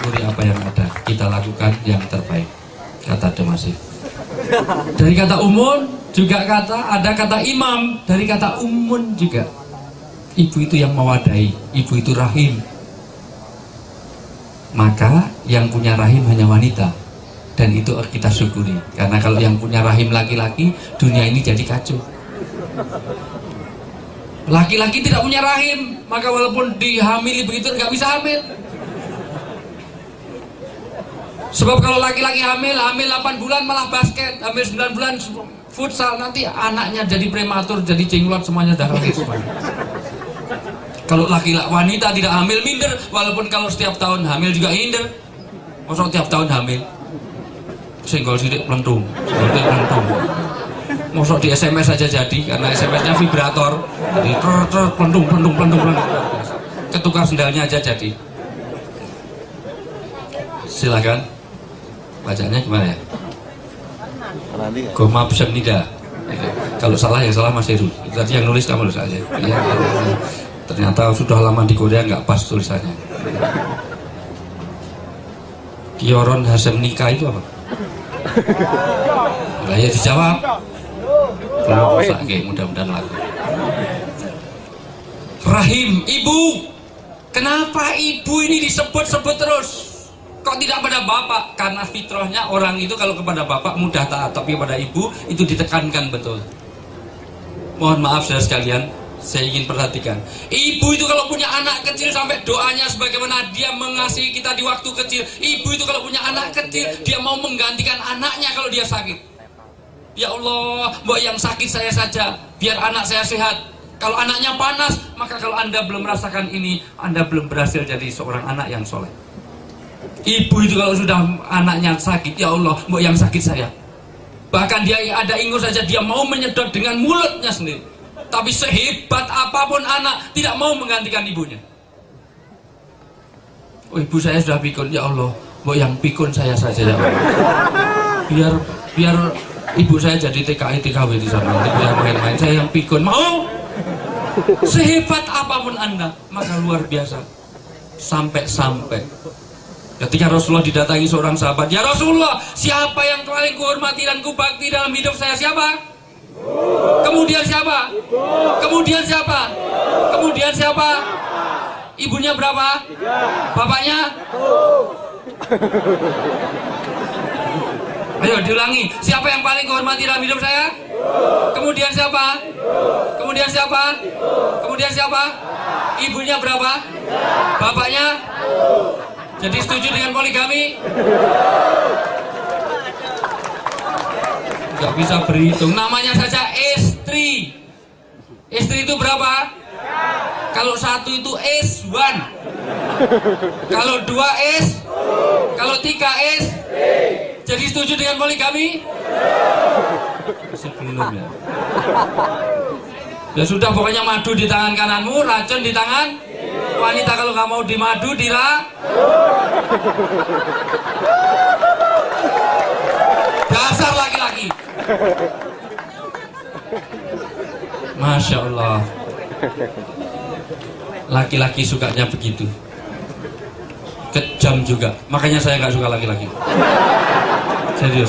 syukuri apa yang ada, kita lakukan yang terbaik, kata Demasif. Dari kata umun juga ada kata imam, dari kata umun juga. Ibu itu yang mewadahi, ibu itu rahim. Maka yang punya rahim hanya wanita, dan itu kita syukuri. Karena kalau yang punya rahim laki-laki, dunia ini jadi kacau. Laki-laki tidak punya rahim, maka walaupun dihamili begitu nggak bisa hamil. Sebab kalau laki-laki hamil 8 bulan malah basket, hamil 9 bulan futsal, nanti anaknya jadi prematur, jadi jenglot, semuanya dah lahir semuanya. Kalau laki-laki, wanita tidak hamil minder, walaupun kalau setiap tahun hamil juga minder. Masa tiap tahun hamil? Senggol sidik pelentung, masa di SMS saja jadi, karena SMS-nya vibrator, jadi pelentung, ketukar sendalnya aja jadi. Silakan, bacanya gimana ya? Gomab Semnida. Kalau salah ya salah Mas Heru. Tadi yang nulis kamu saja. Ya, ternyata sudah lama di Korea nggak pas tulisannya. Kioron Hasem nikah itu apa? Nah, ya dijawab. Belum usah, mudah-mudahan laku. Rahim, ibu. Kenapa ibu ini disebut-sebut terus? Kok tidak pada bapak? Karena fitrahnya orang itu kalau kepada bapak mudah taat, tapi pada ibu itu ditekankan betul. Mohon maaf saudara sekalian, saya ingin perhatikan. Ibu itu kalau punya anak kecil sampai doanya sebagaimana dia mengasihi kita di waktu kecil. Ibu itu kalau punya anak kecil, dia mau menggantikan anaknya kalau dia sakit. Ya Allah, mbok yang sakit saya saja, biar anak saya sehat. Kalau anaknya panas, maka kalau Anda belum merasakan ini, Anda belum berhasil jadi seorang anak yang soleh. Ibu itu kalau sudah anaknya sakit, ya Allah, mbok yang sakit saya. Bahkan dia ada ingus saja, dia mau menyedot dengan mulutnya sendiri. Tapi sehebat apapun anak, tidak mau menggantikan ibunya. Oh, ibu saya sudah pikun, ya Allah, mbok yang pikun saya saja ya Allah. Biar ibu saya jadi TKI TKW di sana, nanti yang main-main, saya yang pikun. Mau? Sehebat apapun Anda, maka luar biasa. Sampai-sampai ketika Rasulullah didatangi seorang sahabat, ya Rasulullah, siapa yang paling kuhormati dan kubakti dalam hidup saya? Siapa? Kemudian siapa? Kemudian siapa? Kemudian siapa? Ibunya berapa? Bapaknya? Ayo diulangi. Siapa yang paling kuhormati dalam hidup saya? Kemudian siapa? Kemudian siapa? Kemudian siapa? Ibunya berapa? Bapaknya? Jadi setuju dengan poligami? Gak bisa berhitung, namanya saja istri. Istri itu berapa? Kalau satu itu S1, kalau 2 S, kalau 3 S. Jadi setuju dengan poligami? Sebelum ya. Ya sudah, pokoknya madu di tangan kananmu, racun di tangan wanita. Kalau nggak mau dimadu, dasar laki-laki. Masya Allah, laki-laki sukanya begitu, kejam juga. Makanya saya nggak suka laki-laki, serius.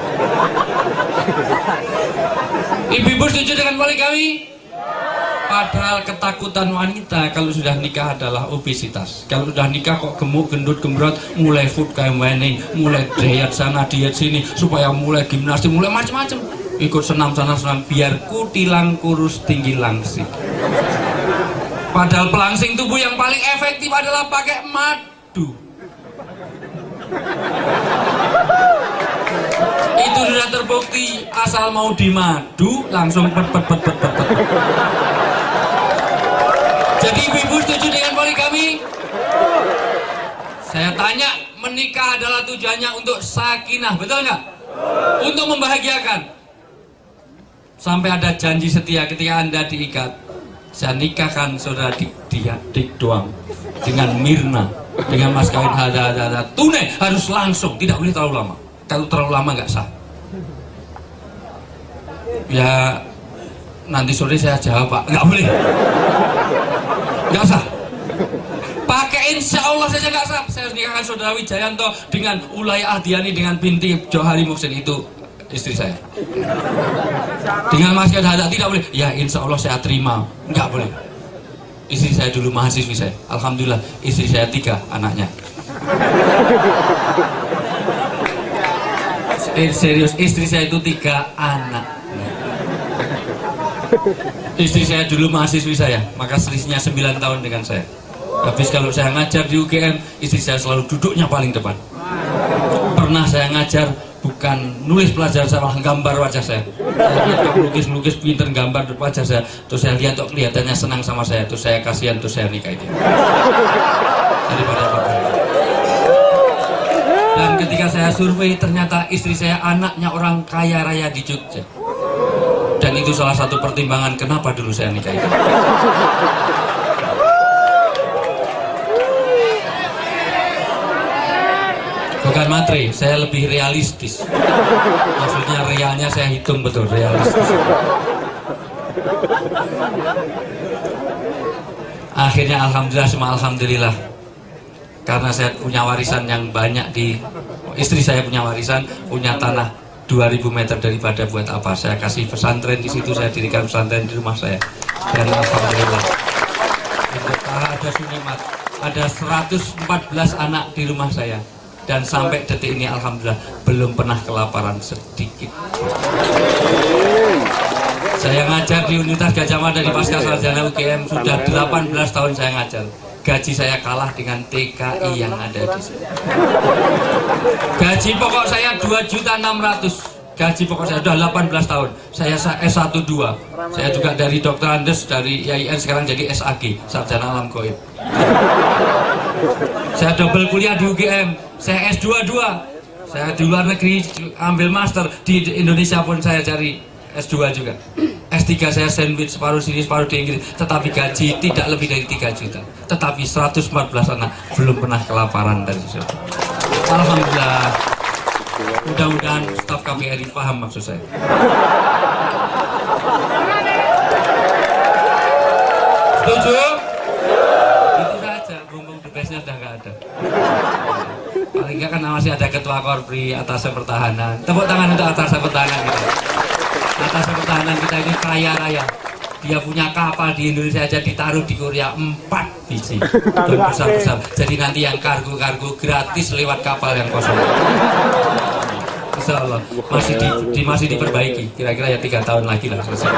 Ibu-ibu setuju dengan poligami? Padahal ketakutan wanita kalau sudah nikah adalah obesitas. Kalau sudah nikah kok gemuk, gendut, gembrot, mulai food kayak ini, mulai diet sana, diet sini, supaya mulai gimnastik, mulai macam-macam. Ikut senam sana, senam, biar kutilang kurus tinggi langsing. Padahal pelangsing tubuh yang paling efektif adalah pakai madu. Itu sudah terbukti, asal mau dimadu langsung pet. Jadi ibu-ibu setuju dengan poligami? Saya tanya, menikah adalah tujuannya untuk sakinah, betul nggak? Untuk membahagiakan. Sampai ada janji setia ketika Anda diikat. Saya nikahkan saudara dik doang dengan Mirna, dengan mas kawin hada tunai, harus langsung, tidak boleh terlalu lama. Kalau terlalu lama nggak sah. Ya nanti sore saya jawab Pak, nggak boleh, nggak sah. Pakai insya Allah saja nggak sah. Saya nikahkan saudara Wijayanto dengan Ulay Ahdiani dengan binti Johari Muhsin, itu istri saya. Dengan Mas Kadhada tidak boleh. Ya insya Allah saya terima, nggak boleh. Istri saya dulu mahasiswi saya. Alhamdulillah istri saya 3 anaknya. Serius, istri saya itu 3 anak. Istri saya dulu mahasiswi saya, maka selisihnya 9 tahun dengan saya. Habis kalau saya ngajar di UGM, istri saya selalu duduknya paling depan. Pernah saya ngajar, bukan nulis pelajaran, sama gambar wajah saya. Saya lukis pinter gambar wajah saya. Terus saya lihat kok kelihatannya senang sama saya. Terus saya kasihan, terus saya nikahi dia. Daripada apa-apa. Dan ketika saya survei, ternyata istri saya anaknya orang kaya raya di Jogja. Dan itu salah satu pertimbangan kenapa dulu saya nikahi dia. Bukan matre, saya lebih realistis. Maksudnya realnya saya hitung betul, realistis. Akhirnya alhamdulillah, semua alhamdulillah. Karena saya punya warisan yang banyak istri saya punya warisan, punya tanah 2000 meter daripada buat apa. Saya kasih pesantren di situ, saya dirikan pesantren di rumah saya. Dan alhamdulillah. Ada Sunimat, ada 114 anak di rumah saya. Dan sampai detik ini alhamdulillah belum pernah kelaparan sedikit. Saya ngajar di Universitas Gadjah Mada di Pasca Sarjana UGM sudah 18 tahun saya ngajar. Gaji saya kalah dengan TKI yang ada di sini. Gaji pokok saya 2.600.000. Gaji pokok saya sudah 18 tahun. Saya S1 2. Saya juga dari Dr. Andes dari IAIN sekarang jadi SAG, Sarjana Alam Gaib. Saya double kuliah di UGM, saya S2 2. Saya di luar negeri ambil master, di Indonesia pun saya cari S2 juga. S3 saya sandwich, separuh sini separuh di Inggris. Tetapi gaji tidak lebih dari 3 juta. Tetapi 114 anak belum pernah kelaparan dari situ. Alhamdulillah. Mudah-mudahan staf KBRI paham maksud saya. Setuju? Sudah nggak ada. Paling nggak kan masih ada ketua Korpri, atas pertahanan. Tepuk tangan untuk atas pertahanan kita. Atas pertahanan kita ini kaya raya. Dia punya kapal di Indonesia aja ditaruh di Korea 4 biji. Dan besar-besar. Jadi nanti yang kargo-kargo gratis lewat kapal yang kosong. Insya Allah masih diperbaiki. Kira-kira ya 3 tahun lagi lah selesai.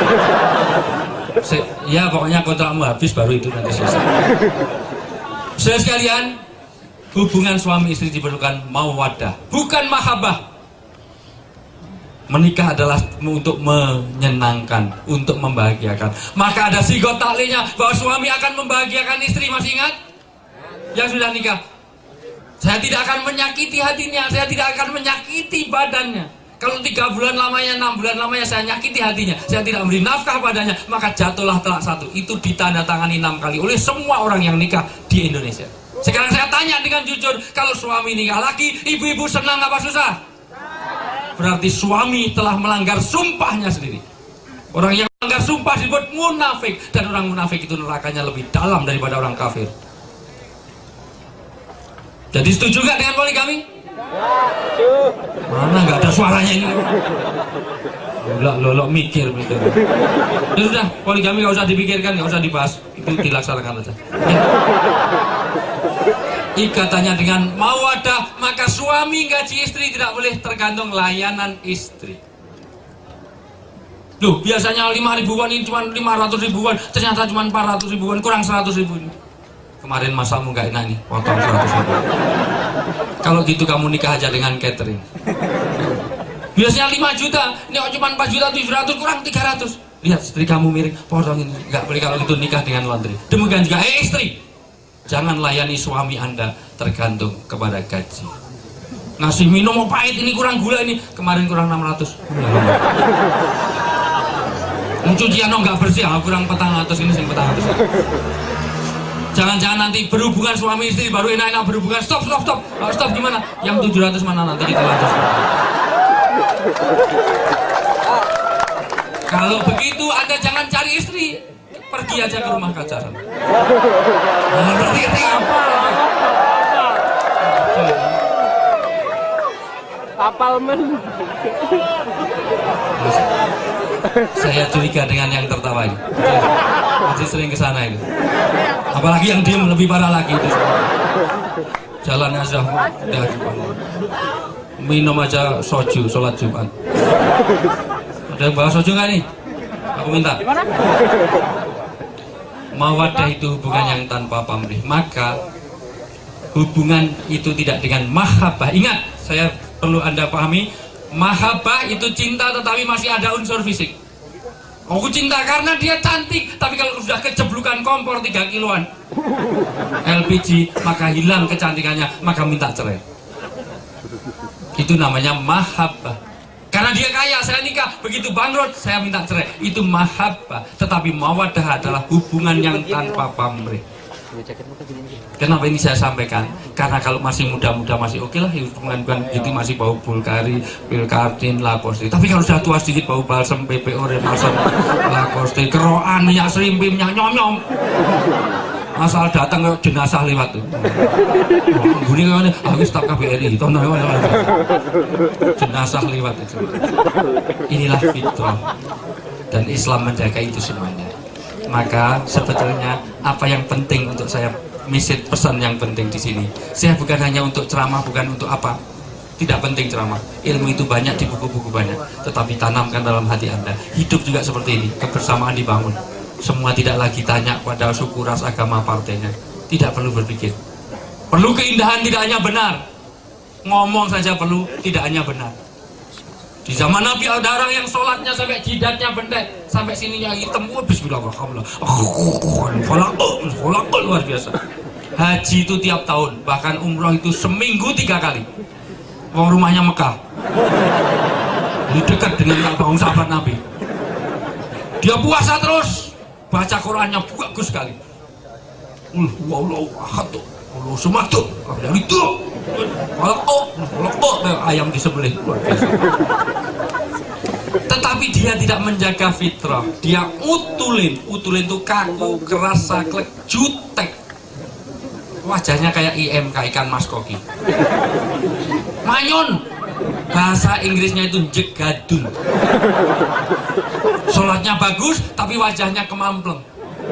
Ya pokoknya kontrakmu habis baru itu nanti selesai. Saudara sekalian, hubungan suami istri diperlukan mawaddah, bukan mahabbah. Menikah adalah untuk menyenangkan, untuk membahagiakan. Maka ada sigot taklinya bahwa suami akan membahagiakan istri. Masih ingat? Yang sudah nikah. Saya tidak akan menyakiti hatinya, saya tidak akan menyakiti badannya. Kalau 3 bulan lamanya, 6 bulan lamanya saya nyakiti hatinya, saya tidak memberi nafkah padanya, maka jatuhlah talak 1. Itu ditandatangani 6 kali oleh semua orang yang nikah di Indonesia. Sekarang saya tanya dengan jujur, kalau suami nikah lagi, ibu-ibu senang apa susah? Berarti suami telah melanggar sumpahnya sendiri. Orang yang melanggar sumpah disebut munafik, dan orang munafik itu nerakanya lebih dalam daripada orang kafir. Jadi setuju gak dengan poligami? Mana nggak ada suaranya ini? Lolok mikir gitu. Ya sudah, poligami nggak usah dipikirkan, nggak usah dibahas, itu dilaksanakan saja. Ya. Ikatannya dengan mawaddah, maka suami gaji istri tidak boleh tergantung layanan istri. Loh, biasanya 5 ribuan ini cuma 500 ribuan, ternyata cuma 400 ribuan, kurang 100 ribu ini. Kemarin masamu nggak enak nih, potong 100 ribu. Kalau gitu kamu nikah aja dengan catering. Biasanya 5 juta, ini cuma 4 juta 700, kurang 300. Lihat istri kamu miring, potong ini. Nggak boleh kalau gitu nikah dengan laundry. Demikian juga istri, jangan layani suami Anda tergantung kepada gaji. Ngasih minum mau pahit, ini kurang gula ini, kemarin kurang 600. Cucian nggak bersih, kurang 400, ini sing 400. Jangan-jangan nanti berhubungan suami istri baru enak-enak berhubungan. Stop. Stop gimana? Yang 700 mana nanti kita lanjut. Kalau begitu Anda jangan cari istri, pergi aja ke rumah pacaran. Berarti apa? Salman. Saya curiga dengan yang tertawa ini. Jadi sering ke sana itu. Apalagi yang diem lebih parah lagi itu. Jalan aja udah minum aja soju sholat Jumat. Ada yang bawa soju nggak nih? Aku minta. Mawaddah itu hubungan yang tanpa pamrih. Maka hubungan itu tidak dengan mahabbah. Ingat, saya perlu Anda pahami, mahabbah itu cinta tetapi masih ada unsur fisik. Aku cinta karena dia cantik, tapi kalau sudah kejeblukan kompor 3 kiloan LPG, maka hilang kecantikannya, maka minta cerai. Itu namanya mahabbah. Karena dia kaya, saya nikah, begitu bangkrut, saya minta cerai. Itu mahabbah. Tetapi mawaddah adalah hubungan yang tanpa pamrih. Kenapa ini saya sampaikan? Karena kalau masih muda-muda masih oke lah, hubungan itu masih bau Bulgari, Pilkardin, Lacoste. Tapi kalau sudah tua sedikit bau balsam, PPO, Remason, Lacoste, keroan, minyak serimpi, minyak nyom-nyom. Asal datang ke jenazah lewat tuh. Bunyi kan, aku staf KBRI, jenazah lewat itu. Inilah fitrah. Dan Islam menjaga itu semuanya. Maka sebetulnya apa yang penting untuk saya message pesan yang penting di sini. Saya bukan hanya untuk ceramah, bukan untuk apa. Tidak penting ceramah. Ilmu itu banyak di buku-buku banyak. Tetapi tanamkan dalam hati Anda. Hidup juga seperti ini. Kebersamaan dibangun. Semua tidak lagi tanya pada suku, ras, agama, partainya. Tidak perlu berpikir. Perlu keindahan tidak hanya benar. Ngomong saja perlu tidak hanya benar. Di zaman Nabi ada orang yang sholatnya sampai jidatnya bendek, sampai sininya hitam. Bismillahirrahmanirrahim. Luar biasa. Haji itu tiap tahun, bahkan umroh itu seminggu 3 kali. Wong rumahnya Mekah. Ini dekat dengan Ka'bah, sahabat Nabi. Dia puasa terus, baca Qurannya bagus sekali. Wallahu ahad, Allahu samad, dari itu. Ayam disembelih. Tetapi dia tidak menjaga fitrah. Dia utulin itu kaku, keras, saklek, jutek. Wajahnya kayak IMK, ikan mas koki. Manyun. Bahasa Inggrisnya itu jegadun. Sholatnya bagus, tapi wajahnya kemampleng.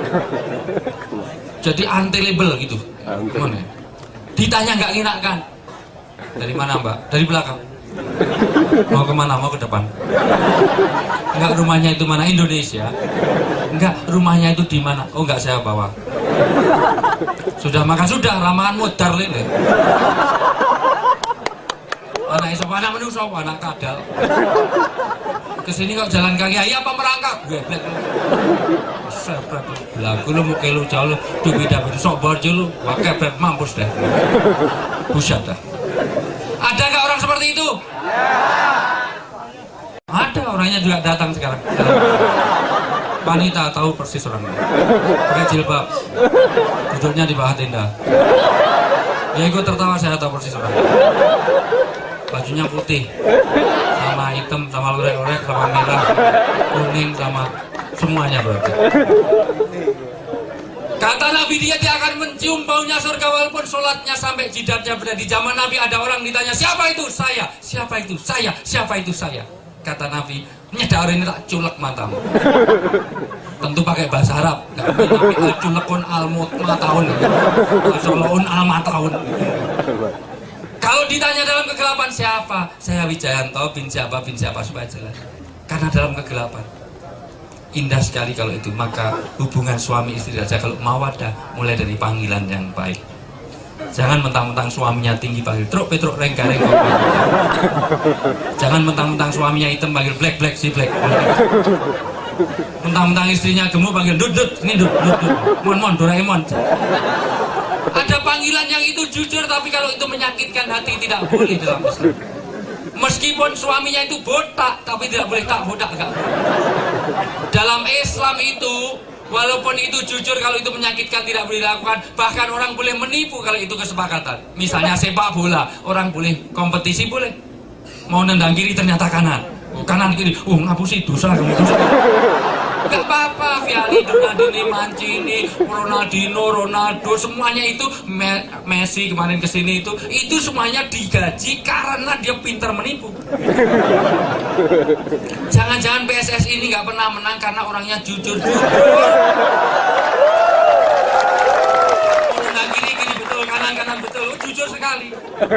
Jadi untelable gitu. Gimana? Ditanya nggak nginakan. Dari mana Mbak? Dari belakang. Mau kemana? Mau ke depan? Enggak, rumahnya itu mana? Indonesia? Enggak, rumahnya itu di mana? Oh enggak, saya bawa. Sudah, maka sudah, ramahan modar lele. Anak esok, anak menusuk, anak kadal. Kesini kok jalan kaki, ayo apa merangkak? Geblek. Sebret lagu lu muka lu jauh, tuh beda-beda sok borjo lu, wakai beb mampus deh. Buset dah. Ada nggak orang seperti itu? Ada, orangnya juga datang sekarang. Wanita tahu persis orangnya. Pakai jilbab, duduknya di bawah tenda. Ya ikut tertawa, saya tahu persis orangnya. Bajunya putih, sama hitam, sama lorek-lorek, sama merah, kuning, sama semuanya berarti. Kata Nabi dia akan mencium baunya surga walaupun sholatnya sampai jidatnya berada. Di zaman Nabi ada orang ditanya, siapa itu? Saya. Siapa itu? Saya. Siapa itu? Saya. Kata Nabi, nyedak ini tak culek matamu. Tentu pakai bahasa Arab. Gak mungkin Nabi culekun almut matahun. Soloun almatahun. Kalau ditanya dalam kegelapan siapa? Saya Wijayanto bin siapa supaya jelas. Karena dalam kegelapan. Indah sekali kalau itu. Maka hubungan suami istri saja kalau mawaddah mulai dari panggilan yang baik. Jangan mentang-mentang suaminya tinggi panggil truk petruk renggareng. Jangan mentang-mentang suaminya hitam panggil black si black. Mentang-mentang istrinya gemuk panggil dut ini dut. Mon Doraemon. Ada panggilan yang itu jujur, tapi kalau itu menyakitkan hati tidak boleh dalam Islam. Meskipun suaminya itu botak, tapi tidak boleh tak botak, enggak. Dalam Islam itu, walaupun itu jujur, kalau itu menyakitkan tidak boleh dilakukan. Bahkan orang boleh menipu kalau itu kesepakatan. Misalnya sepak bola, orang boleh kompetisi boleh. Mau nendang kiri ternyata kanan, kanan kiri, ngapusi dosa kamu dosa. Gak apa-apa, Viali, Donadini, Mancini, Ronaldo, semuanya itu Messi kemarin kesini itu semuanya digaji karena dia pintar menipu. Jangan-jangan PSSI ini nggak pernah menang karena orangnya jujur. Kiri betul, kanan betul, jujur sekali.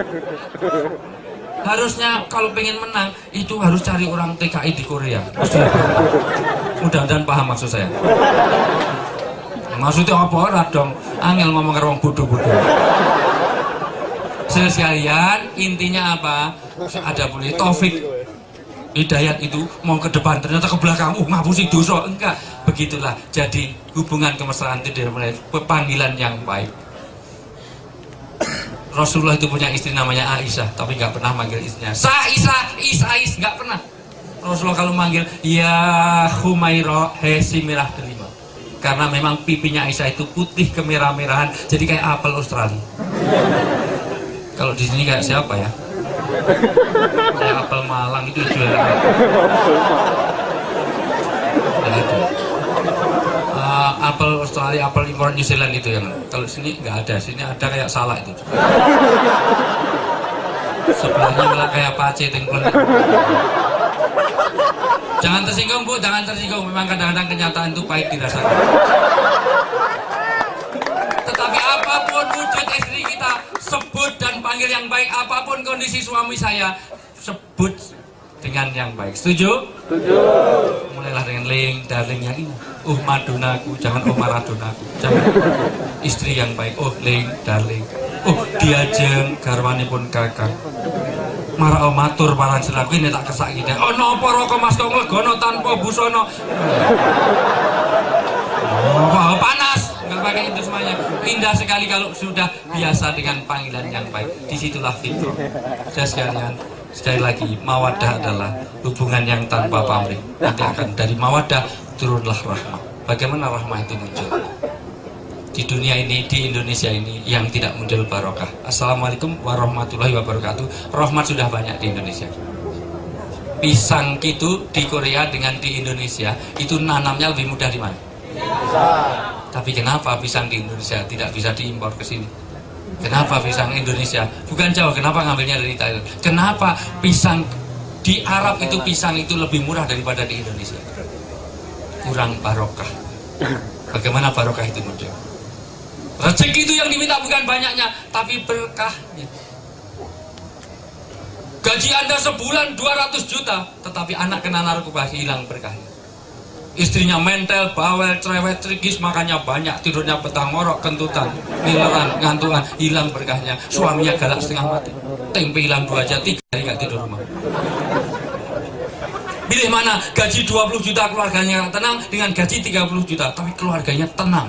Harusnya kalau pengen menang itu harus cari orang TKI di Korea. Mudah-mudahan paham maksud saya. Maksudnya apa ora dong? Angel ngomong karo wong bodoh-bodoh. Sekalian intinya apa? Ada boleh Taufik Hidayat itu mau ke depan ternyata ke belakang, ngapusi dosa. Enggak, begitulah. Jadi hubungan kemesraan itu dari panggilan yang baik. Rasulullah itu punya istri namanya Aisyah, tapi nggak pernah manggil istrinya Is, nggak pernah. Rasulullah kalau manggil ya Humaira, hesi merah delima, karena memang pipinya Aisyah itu putih kemerah-merahan, jadi kayak apel Australia. Kalau di sini kayak siapa ya? Kayak apel Malang itu jual. Apel Australia, apel impor New Zealand itu yang kalau sini nggak ada, sini ada kayak salak itu. Sebelahnya malah kayak pace tengkleng. Jangan tersinggung Bu, jangan tersinggung. Memang kadang-kadang kenyataan itu pahit dirasakan. Tetapi apapun wujud istri kita, sebut dan panggil yang baik. Apapun kondisi suami saya, sebut dengan yang baik. Setuju? Setuju. Mulailah dengan Ling, darling yang ini. Madunaku, jangan Maradonaku. Jangan istri yang baik. Ling, darling. Diajeng garwane pun kakang. Marah matur paran selaku ini tak kesak kita. Napa roko Mas kok nglegono tanpa busana. Panas. Enggak pakai itu semuanya. Indah sekali kalau sudah biasa dengan panggilan yang baik. Disitulah fitrah. Saya sekalian, sekali lagi, mawaddah adalah hubungan yang tanpa pamrih. Nanti akan dari mawaddah turunlah rahmah. Bagaimana rahmah itu muncul? Di dunia ini, di Indonesia ini yang tidak muncul barokah. Assalamualaikum warahmatullahi wabarakatuh. Rahmat sudah banyak di Indonesia. Pisang itu di Korea dengan di Indonesia itu nanamnya lebih mudah di mana? Tapi kenapa pisang di Indonesia tidak bisa diimpor ke sini? Kenapa pisang Indonesia? Bukan jauh, kenapa ngambilnya dari Thailand? Kenapa pisang di Arab itu pisang itu lebih murah daripada di Indonesia? Kurang barokah. Bagaimana barokah itu muncul? Rezeki itu yang diminta bukan banyaknya, tapi berkahnya. Gaji Anda sebulan 200 juta, tetapi anak kena narkoba, hilang berkahnya. Istrinya mentel, bawel, cerewet, trigis, makannya banyak, tidurnya petang ngorok, kentutan, nileran, ngantuan, hilang berkahnya. Suaminya galak setengah mati, tempe hilang 2 aja, 3 hari gak tidur rumah. Pilih mana? Gaji 20 juta keluarganya tenang, dengan gaji 30 juta tapi keluarganya tenang.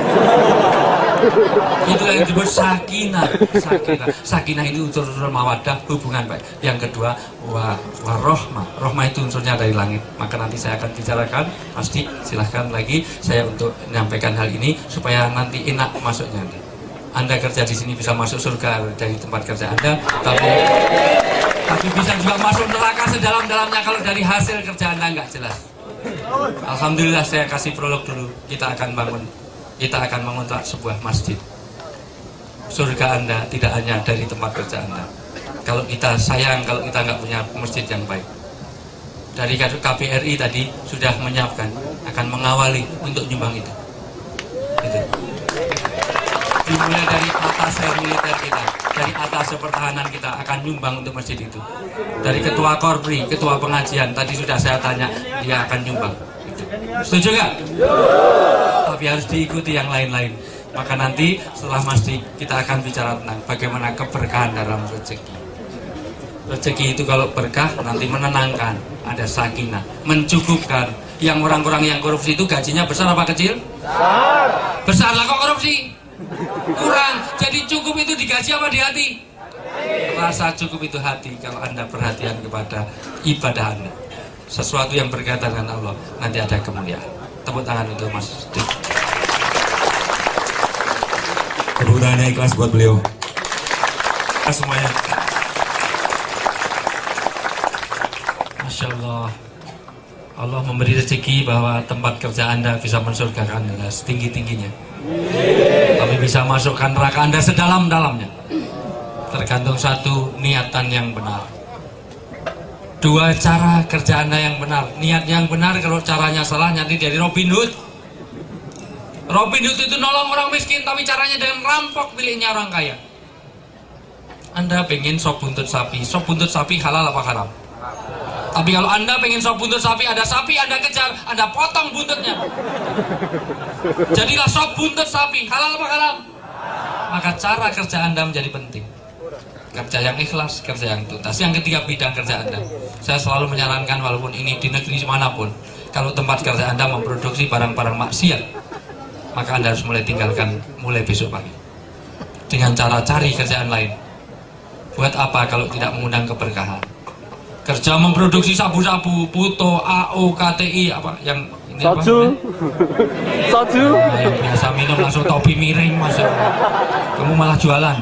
Itulah yang disebut sakinah. Sakinah itu unsur mawaddah, hubungan baik. Yang kedua, warohmah. Rohmah itu unsurnya dari langit. Maka nanti saya akan bicarakan. Pasti silahkan lagi saya untuk menyampaikan hal ini supaya nanti enak masuknya. Anda kerja di sini bisa masuk surga dari tempat kerja Anda, tapi bisa juga masuk neraka sedalam-dalamnya kalau dari hasil kerja Anda nggak jelas. Alhamdulillah saya kasih prolog dulu. Kita akan mengontrak sebuah masjid. Surga Anda tidak hanya dari tempat kerja Anda. Kalau kita sayang, kalau kita nggak punya masjid yang baik. Dari KPRI tadi sudah menyiapkan, akan mengawali untuk nyumbang itu. Gitu. Dimulai dari atas militer kita, dari atas pertahanan kita akan nyumbang untuk masjid itu. Dari ketua korpri, ketua pengajian tadi sudah saya tanya, dia akan nyumbang. Setuju nggak? Tapi harus diikuti yang lain-lain. Maka nanti setelah masjid kita akan bicara tentang bagaimana keberkahan dalam rezeki. Rezeki itu kalau berkah nanti menenangkan, ada sakinah, mencukupkan. Yang orang-orang yang korupsi itu gajinya besar apa kecil? Besar lah kok korupsi? Kurang. Jadi cukup itu digaji apa di hati? Rasa cukup itu hati. Kalau Anda perhatian kepada ibadah Anda, sesuatu yang berkaitan dengan Allah, nanti ada kemuliaan. Tepuk tangan untuk Mas Dik. Tepuk tangannya ikhlas buat beliau. Semuanya. Masya Allah. Allah memberi rezeki bahwa tempat kerja Anda bisa mensurgakan Anda setinggi-tingginya, tapi bisa masukkan neraka Anda sedalam-dalamnya. Tergantung satu, niatan yang benar. Dua, cara kerja Anda yang benar. Niat yang benar, kalau caranya salah nanti jadi Robin Hood. Robin Hood itu nolong orang miskin, tapi caranya dengan rampok miliknya orang kaya. Anda pengen sop buntut sapi halal apa haram? Tapi kalau Anda pengen sop buntut sapi, ada sapi Anda kejar, Anda potong buntutnya. Jadilah sop buntut sapi, halal apa haram? Maka cara kerja Anda menjadi penting. Kerja yang ikhlas, kerja yang tuntas. Yang ketiga, bidang kerja Anda. Saya selalu menyarankan, walaupun ini di negeri manapun, kalau tempat kerja Anda memproduksi barang-barang maksiat, maka Anda harus mulai tinggalkan mulai besok pagi. Dengan cara cari kerjaan lain. Buat apa kalau tidak mengundang keberkahan? Kerja memproduksi sabu-sabu, puto, AO, KTI, apa yang ini soju, soju, yang biasa minum langsung topi miring, masa kamu malah jualan.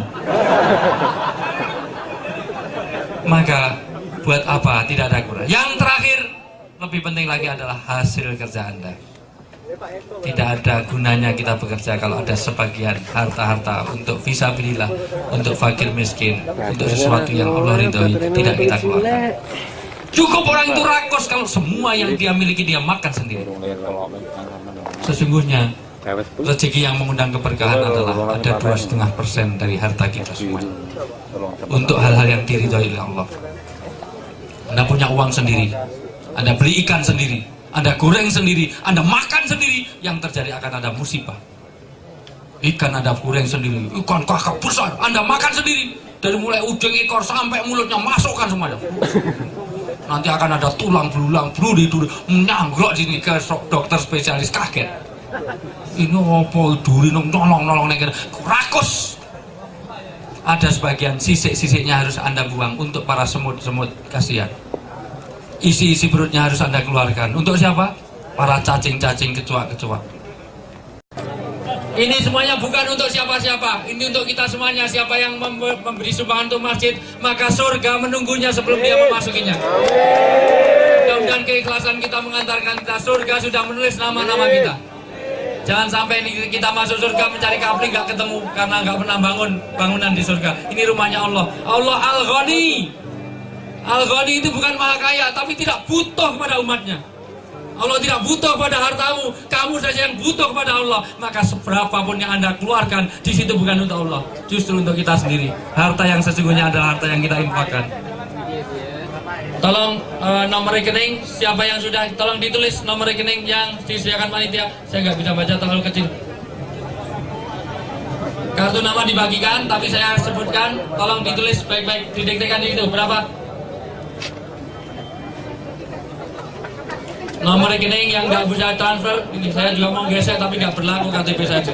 Maka buat apa? Tidak ada kurang. Yang terakhir, lebih penting lagi adalah hasil kerja Anda. Tidak ada gunanya kita bekerja kalau ada sebagian harta-harta untuk fisabilillah, untuk fakir miskin, untuk sesuatu yang Allah ridhoi, tidak kita keluarkan. Cukup orang itu rakus kalau semua yang dia miliki dia makan sendiri. Sesungguhnya rezeki yang mengundang keberkahan adalah ada 2,5% dari harta kita semua untuk hal-hal yang diridhoi oleh Allah. Anda punya uang sendiri, Anda beli ikan sendiri, Anda goreng sendiri, Anda makan sendiri, yang terjadi akan ada musibah. Ikan Anda goreng sendiri, ikan kakap besar, Anda makan sendiri, dari mulai ujung ekor sampai mulutnya masukkan semuanya. Nanti akan ada tulang belulang, duri menyanggok sini ke dokter spesialis, kaget. Ini apa duri nolong rakus. Ada sebagian sisik-sisiknya harus Anda buang untuk para semut-semut, kasihan. Isi-isi perutnya harus Anda keluarkan. Untuk siapa? Para cacing-cacing, kecoa-kecoa. Ini semuanya bukan untuk siapa-siapa. Ini untuk kita semuanya. Siapa yang memberi sumbangan untuk masjid, maka surga menunggunya sebelum dia memasukinya. Mudah-mudahan keikhlasan kita mengantarkan kita surga, sudah menulis nama-nama kita. Jangan sampai kita masuk surga mencari kapling nggak ketemu karena nggak pernah bangun bangunan di surga. Ini rumahnya Allah. Allah Al-Ghani. Al-Ghani itu bukan maha kaya, tapi tidak butuh kepada umatnya. Allah tidak butuh pada hartamu, kamu saja yang butuh kepada Allah. Maka seberapapun yang Anda keluarkan, di situ bukan untuk Allah, justru untuk kita sendiri. Harta yang sesungguhnya adalah harta yang kita infakkan. Tolong nomor rekening, siapa yang sudah, tolong ditulis nomor rekening yang disediakan panitia. Saya nggak bisa baca, terlalu kecil. Kartu nama dibagikan, tapi saya sebutkan, tolong ditulis baik-baik, didektekan di itu berapa. Nomor rekening yang nggak bisa transfer, ini saya juga mau gesek tapi nggak berlaku KTP saya.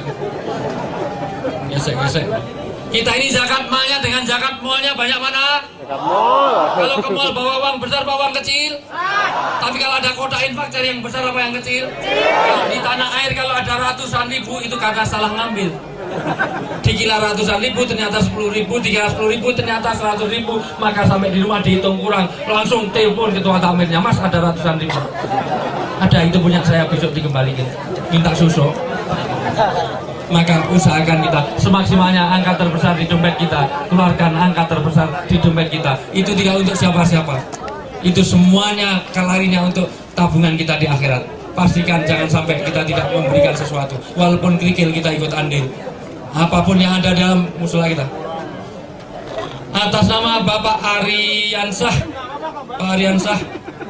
Gesek. Kita ini zakat malnya dengan zakat malnya banyak mana? Kalau ke mall bawa uang besar, bawa uang kecil. Tapi kalau ada kotak infak, cari yang besar apa yang kecil? Kalau di tanah air kalau ada ratusan ribu itu karena salah ngambil. Dikira ratusan ribu ternyata 10.000, dikira 10.000 ternyata 100.000, maka sampai di rumah dihitung kurang, langsung telepon ketua tamirnya, Mas ada ratusan ribu. Ada, itu punya saya, besok dikembalikan, minta susu. Maka usahakan kita semaksimalnya angka terbesar di dompet kita, keluarkan angka terbesar di dompet kita. Itu tidak untuk siapa-siapa, itu semuanya kalarinya untuk tabungan kita di akhirat. Pastikan jangan sampai kita tidak memberikan sesuatu, walaupun kerikil kita ikut andil. Apapun yang ada dalam musola kita. Atas nama Bapak Ariansah, Pak Ariansah,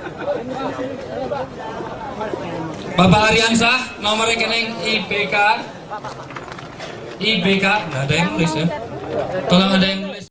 Bapak Ariansah, nomor rekening IBK, nggak ada yang nulis ya. Tolong ada yang nulis.